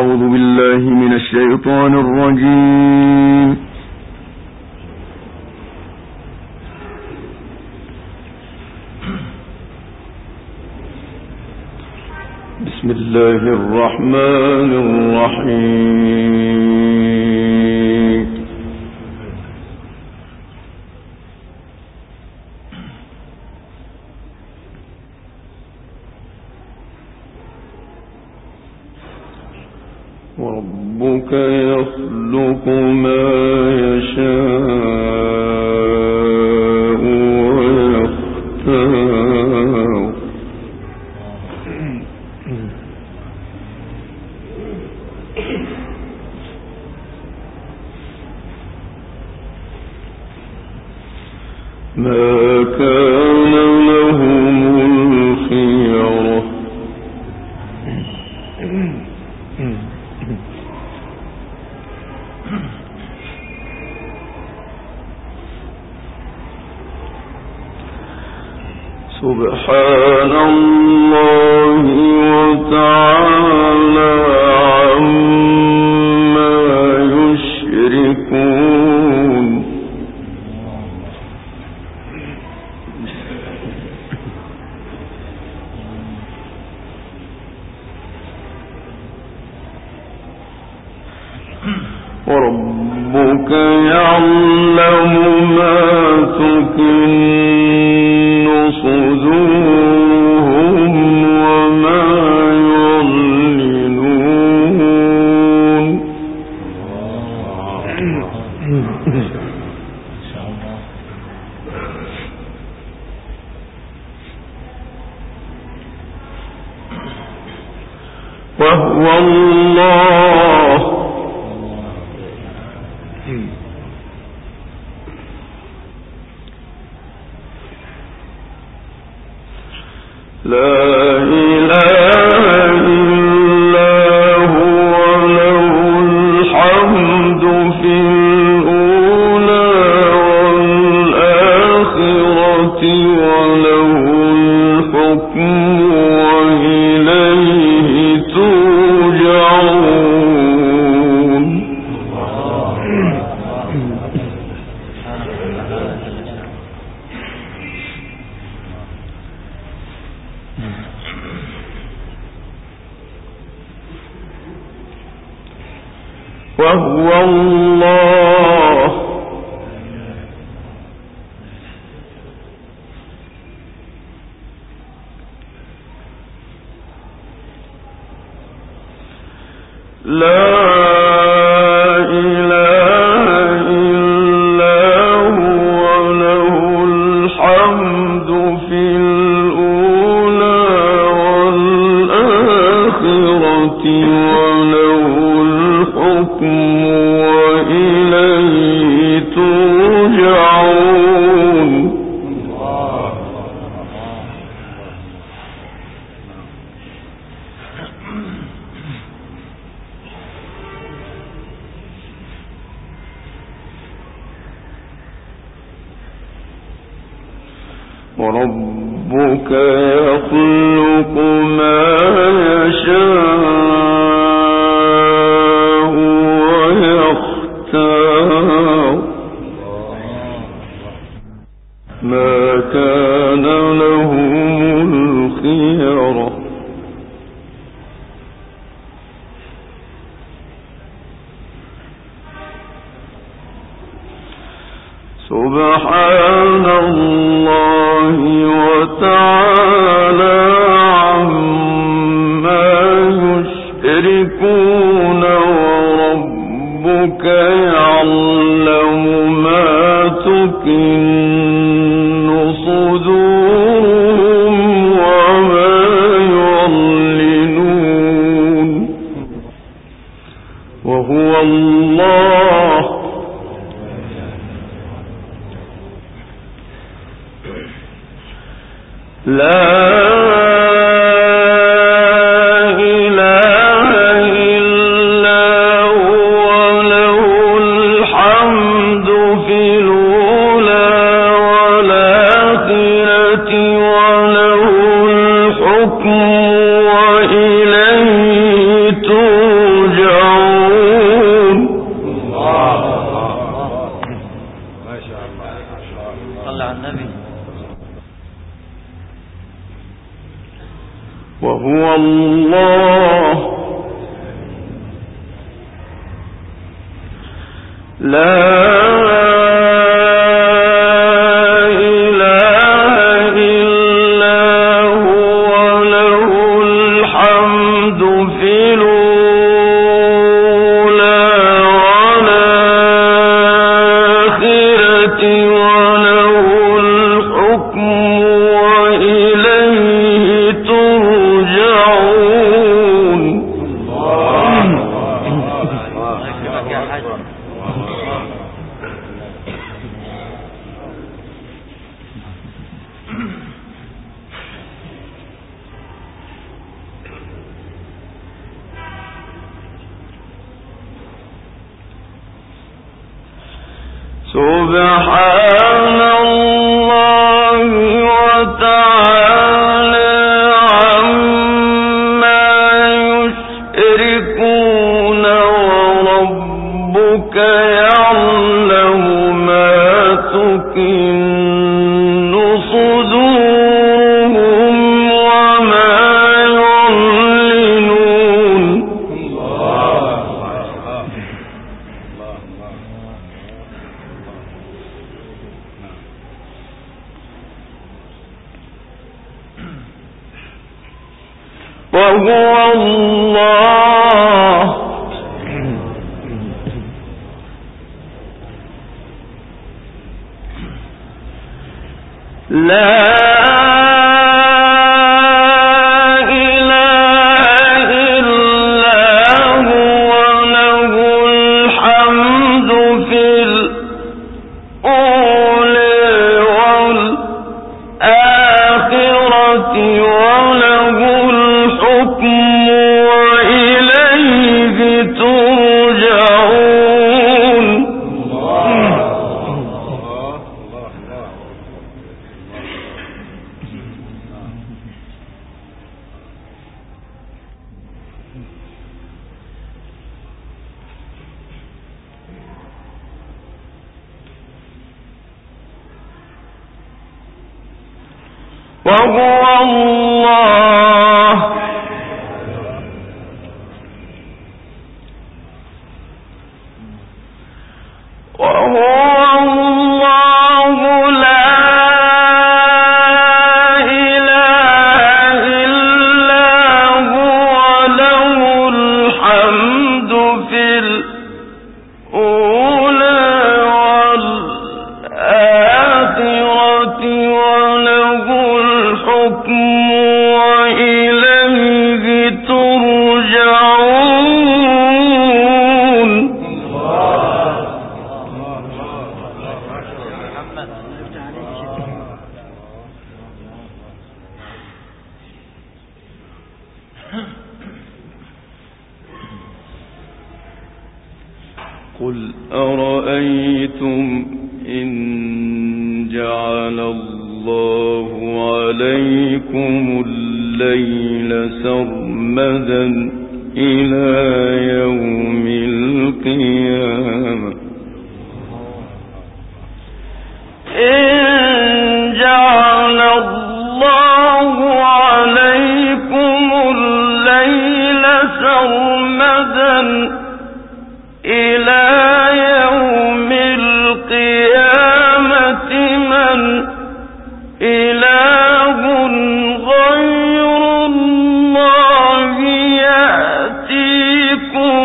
أعوذ بالله من الشيطان الرجيم. بسم الله الرحمن الرحيم. وربك يخلق ما يشاء ويختار ما كان لهم الخيرة سبحان الله وتعالى عما يشركون. وربك يعلم ما تكن صدورهم وما يعلنون. وهو الله لا إله إلا هو له الحمد في الأولى والآخرة وله الحكم وإليه ترجعون. وهو الله لا إله إلا هو له الحمد في الأولى والآخرة وله الحكم وإليه ترجعون. وربك يخلق ما يشاء ويختار ما كان لهم الخيرة سبحان الله وتعالى عما يشركون. وربك يعلم ما تكن صدورهم وما يعلنون. وهو الله لا إله إلا هو له الحمد في الأولى والآخرة وله الحكم وإليه ترجعون. وهو الله لا سبحان الله وتعالى عما يشركون وربك يعلم ما تكن صدورهم وما يعلنون وهو الله لا وهو الله لا إله إلا هو له الحمد في الأولى والآخرة وله الحكم وإليه ترجعون قل أرأيتم إن جعل الله عليكم الليل سرمدا إلى يوم القيامة إن جعل الله عليكم الليل سرمدا إلى يوم القيامة من إله غير الله يأتيكم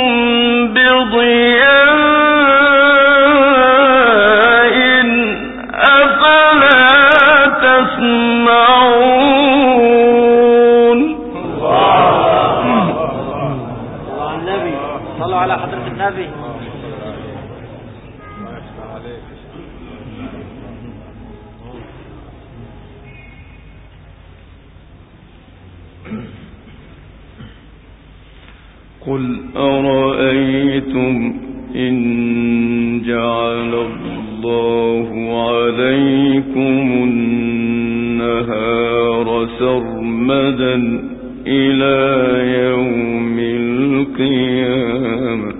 بضياء أفلا تسمعون النبي صلوا على حضرة النبي قل أرأيتم إن جعل الله عليكم النهار سرمدا إلى يوم القيامة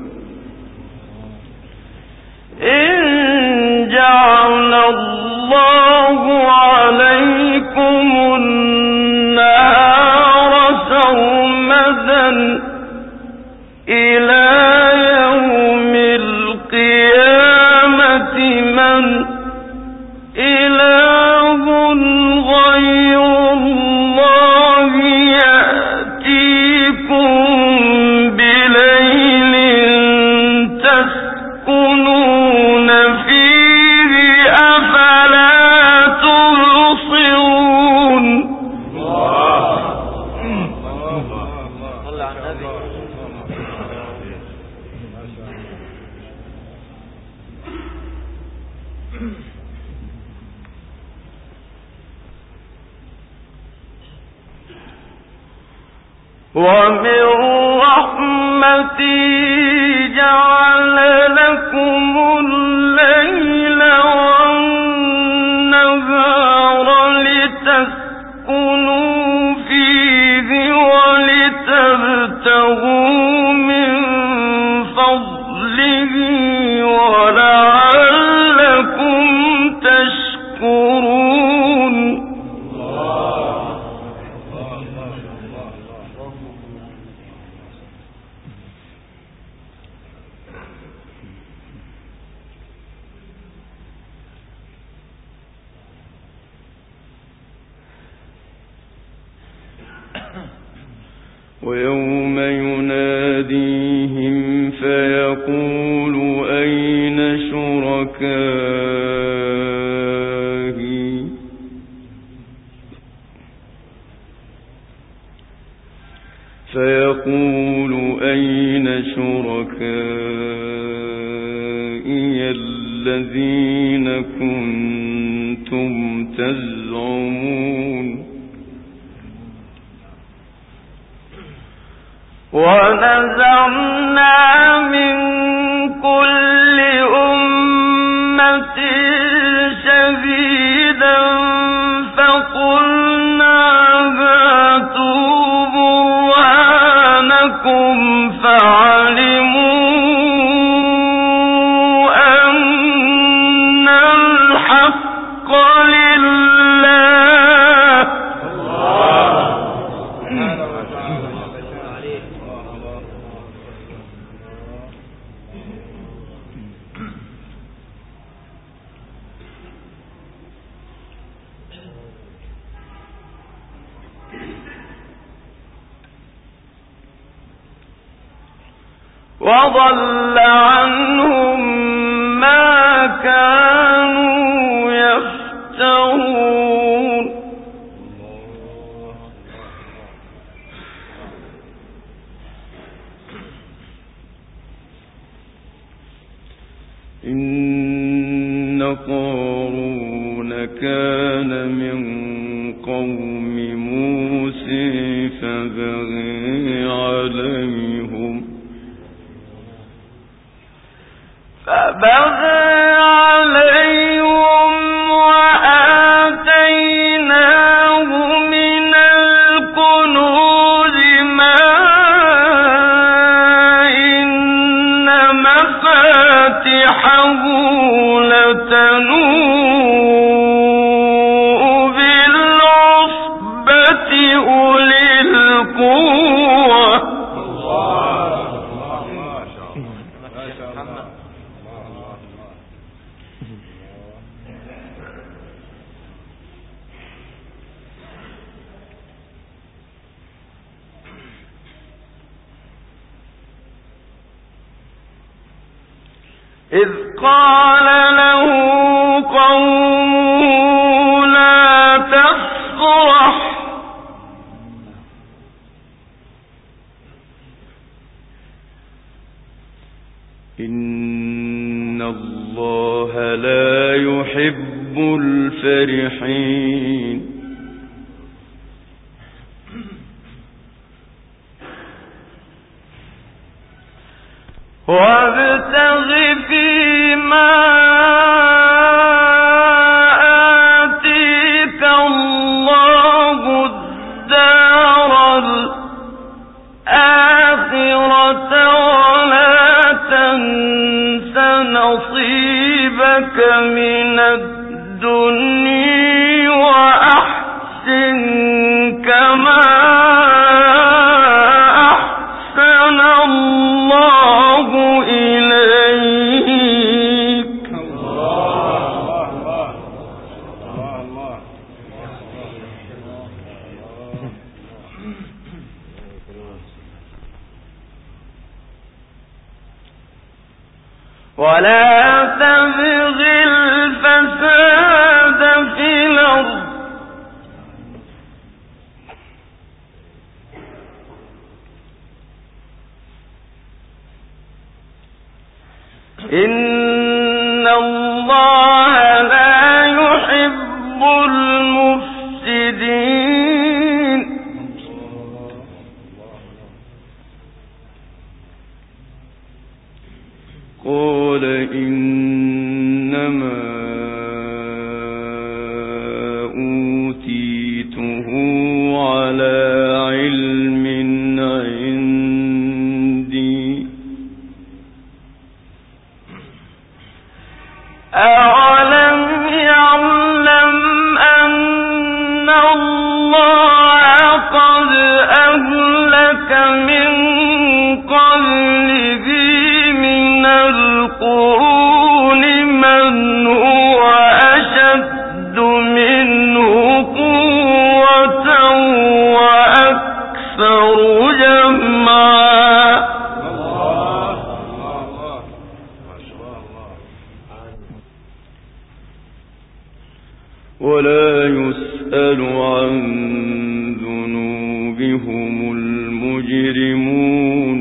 إن جعل الله عليكم النهار إلى يوم القيامة من إله غير الله يأتيكم بليل تسكنون فيه أفلا تبصرون. صلى على النبي. ومن رحمته جعل لكم الليل والنهار لتسكنوا فيه ولتبتغوا من فضله ولعلكم تشكرون. ويوم يناديهم فيقول أين شركائي الذين كنتم تزعمون. ونزعنا من كل أمة شهيدا فقلنا هاتوا برهانكم فعلموا أن الحق لله. وضل عنهم ما كانوا يفترون. إن قارون كان من قوم موسى فبغي عليهم وآتيناه من الكنوز ما إن مفاتحه لتنوء بالعصبة أولي القوة. إذ قال له قومه لا تفرح إن الله لا يحب الفرحين. وابتغ فيما آتيك الله الدار الآخرة ولا تنس نصيبك من الدنيا وأحسن كما أحسن الله ولا تبغ الفساد في الأرض إن الله لا يحب المفسدين قال إنما أوتيته على علم عندي أولم يعلم أن الله قد أهلك من قبله من القرون من هو أشد منه قوة وأكثر جمعا ولا يسأل عن ذنوبهم المجرمون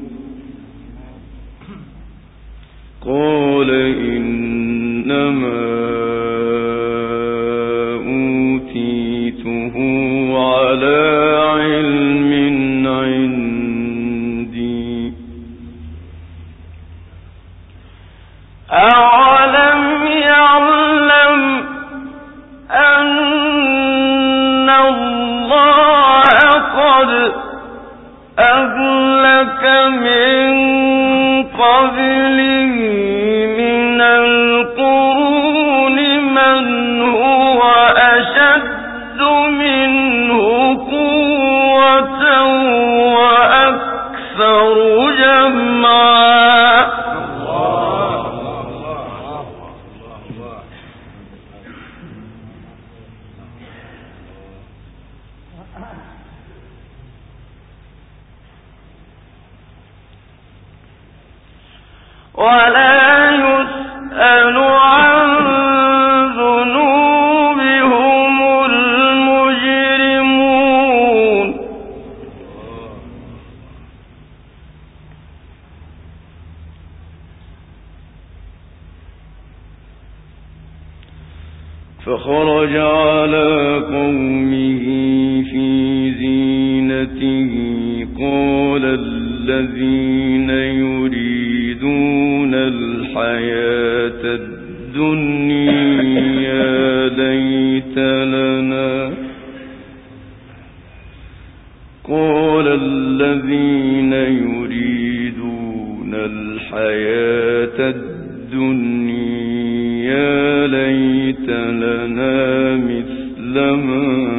قال إنما أوتيته على علم عندي أولم يعلم أن الله قد أهلك من قبله من القرون من هو أشد منه قوة وأكثر جمعا ولا يسأل عن ذنوبهم المجرمون فخرج على قومه في زينته قال الذين يريدون الحياة الدنيا ليت لنا قال الذين يريدون الحياة الدنيا ليت لنا مثل ما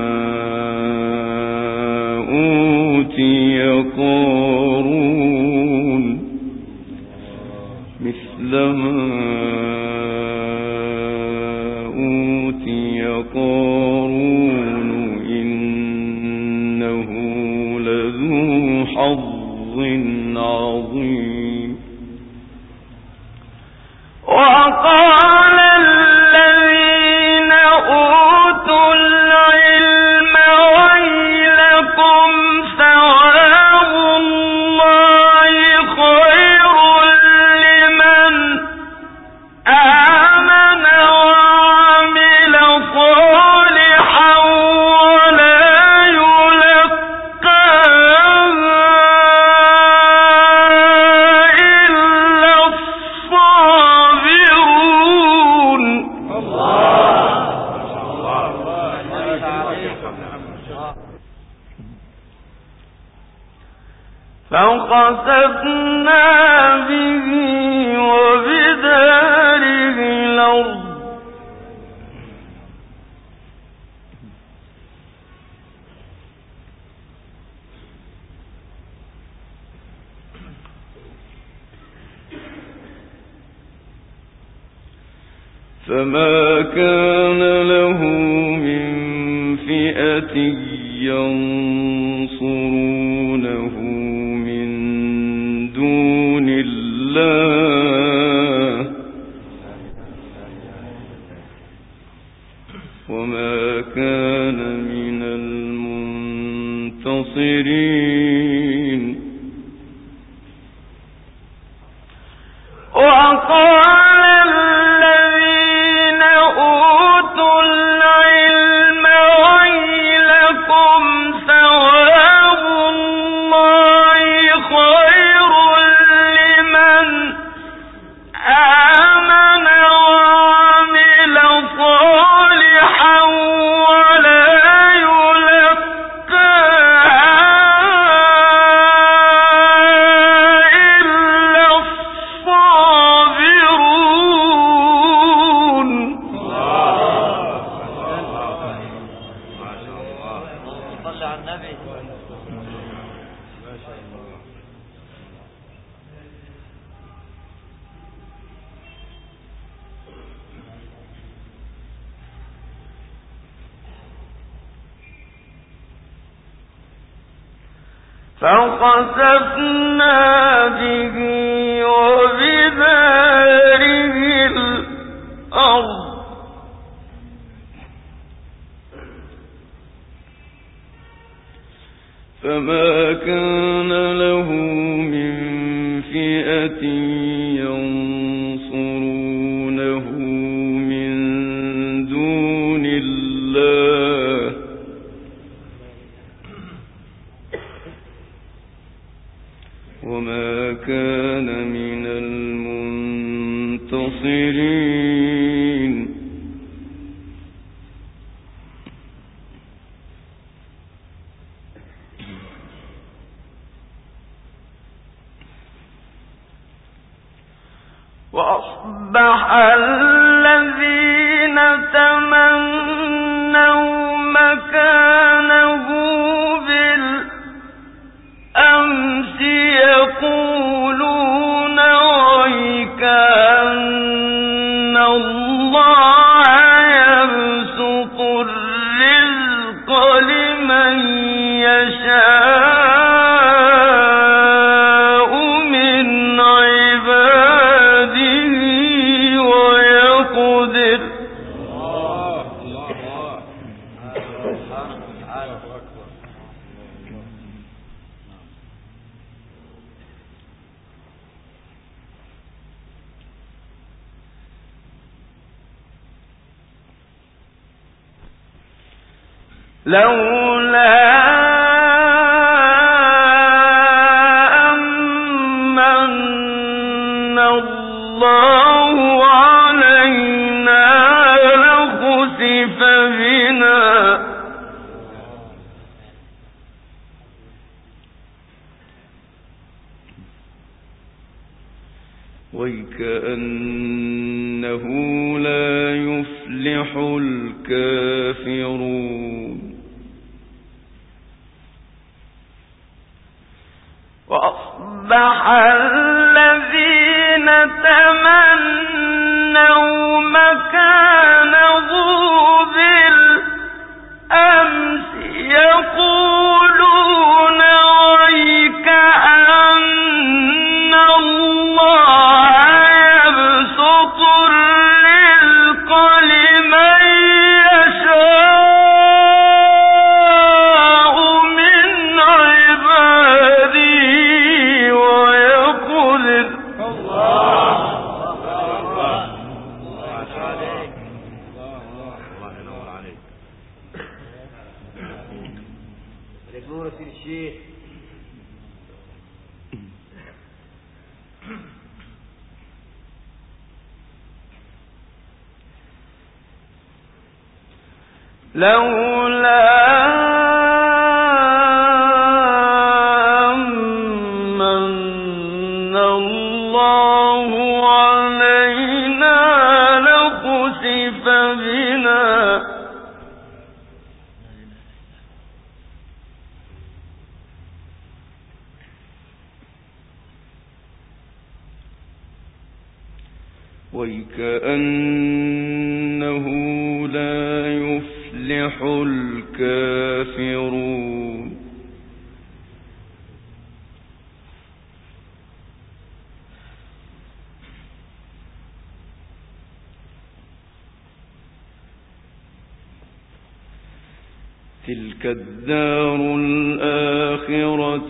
أوتي قارون مثل ما أوتي قارون إنه لذو حظ عظيم وقال الذين أوتوا العلم ويلكم ثواب الله خير لمن آمن وعمل صالحا ولا يلقاها إلا الصابرون فخسفنا به وبداره الأرض فما كان له من فئة ينصرونه من دون الله فخسفنا به وبداره الأرض فما كان له من فئة ينصرونه من دون الله وما كان من المنتصرين وأصبح الذين تمنوا مكانه بالأمس يقولون ويكأن الله يبسط الرزق لمن يشاء من عباده ويقدر لولا أمن الله علينا لخسف بنا ويكأنه لا يفلح الكافرون وأصبح الذين تمنوا مكانه بالأمس يقولون ويكأن الله يبسط الرزق لمن يشاء من عباده ويقدر لولا أمن الله علينا لخسف بنا ويكأنه لا يفلح الكافرون تلك الدار الآخرة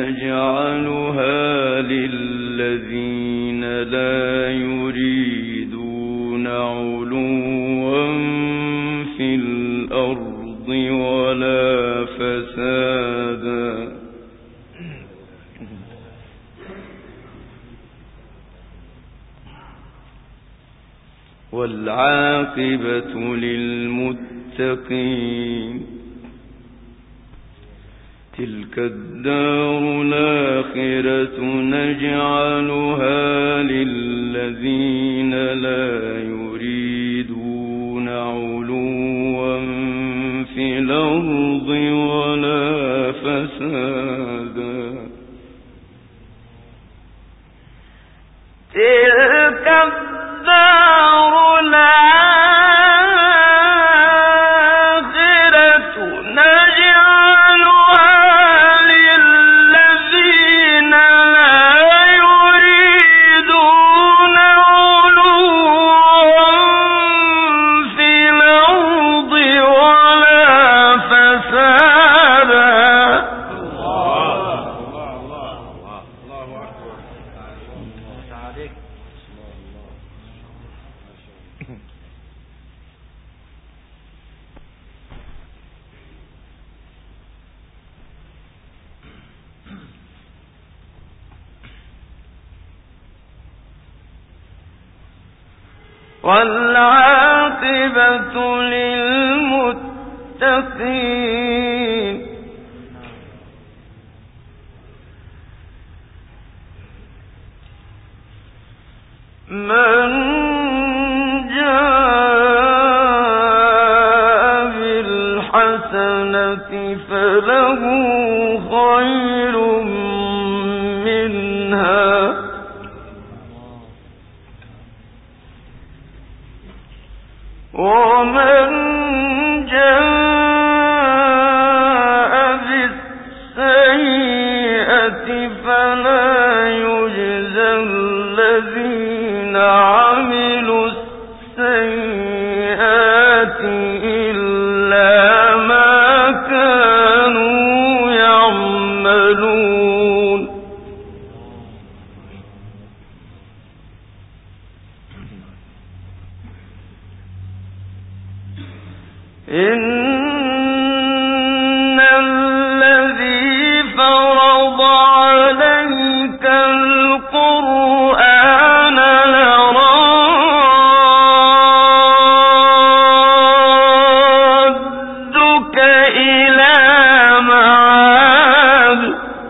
نجعلها للذين لا يريدون علوا في الأرض ولا فسادا والعاقبة للمتقين تلك الدار الآخرة نجعلها للذين لا يريدون علوا في الأرض ولا فسادا تلك الدار الآخرة نجعلها للذين لا يريدون علوا في الأرض ولا فسادا. والعاقبة للمتقين من جاء بالحسنة فله خير منها ومن جاء بالسيئة فلا يجزى الذين عملوا السيئات إلا ما كانوا يعملون إن الذي فرض عليك القرآن لرادك إلى معاد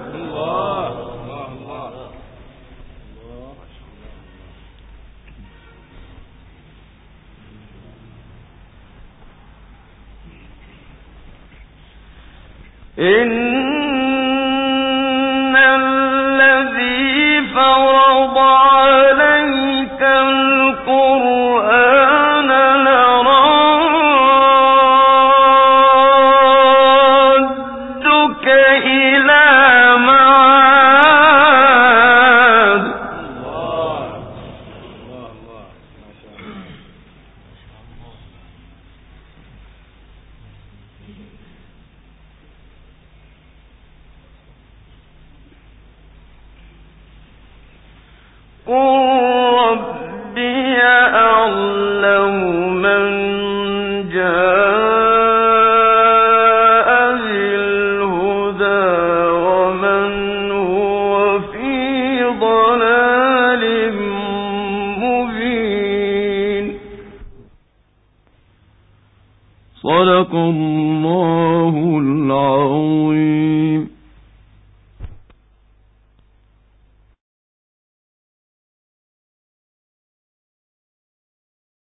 إن الذي فرض عليك القرآن لرادك إلى معاد قل ربي أعلم من جاء بالهدى ومن هو في ضلال مبين. صدق الله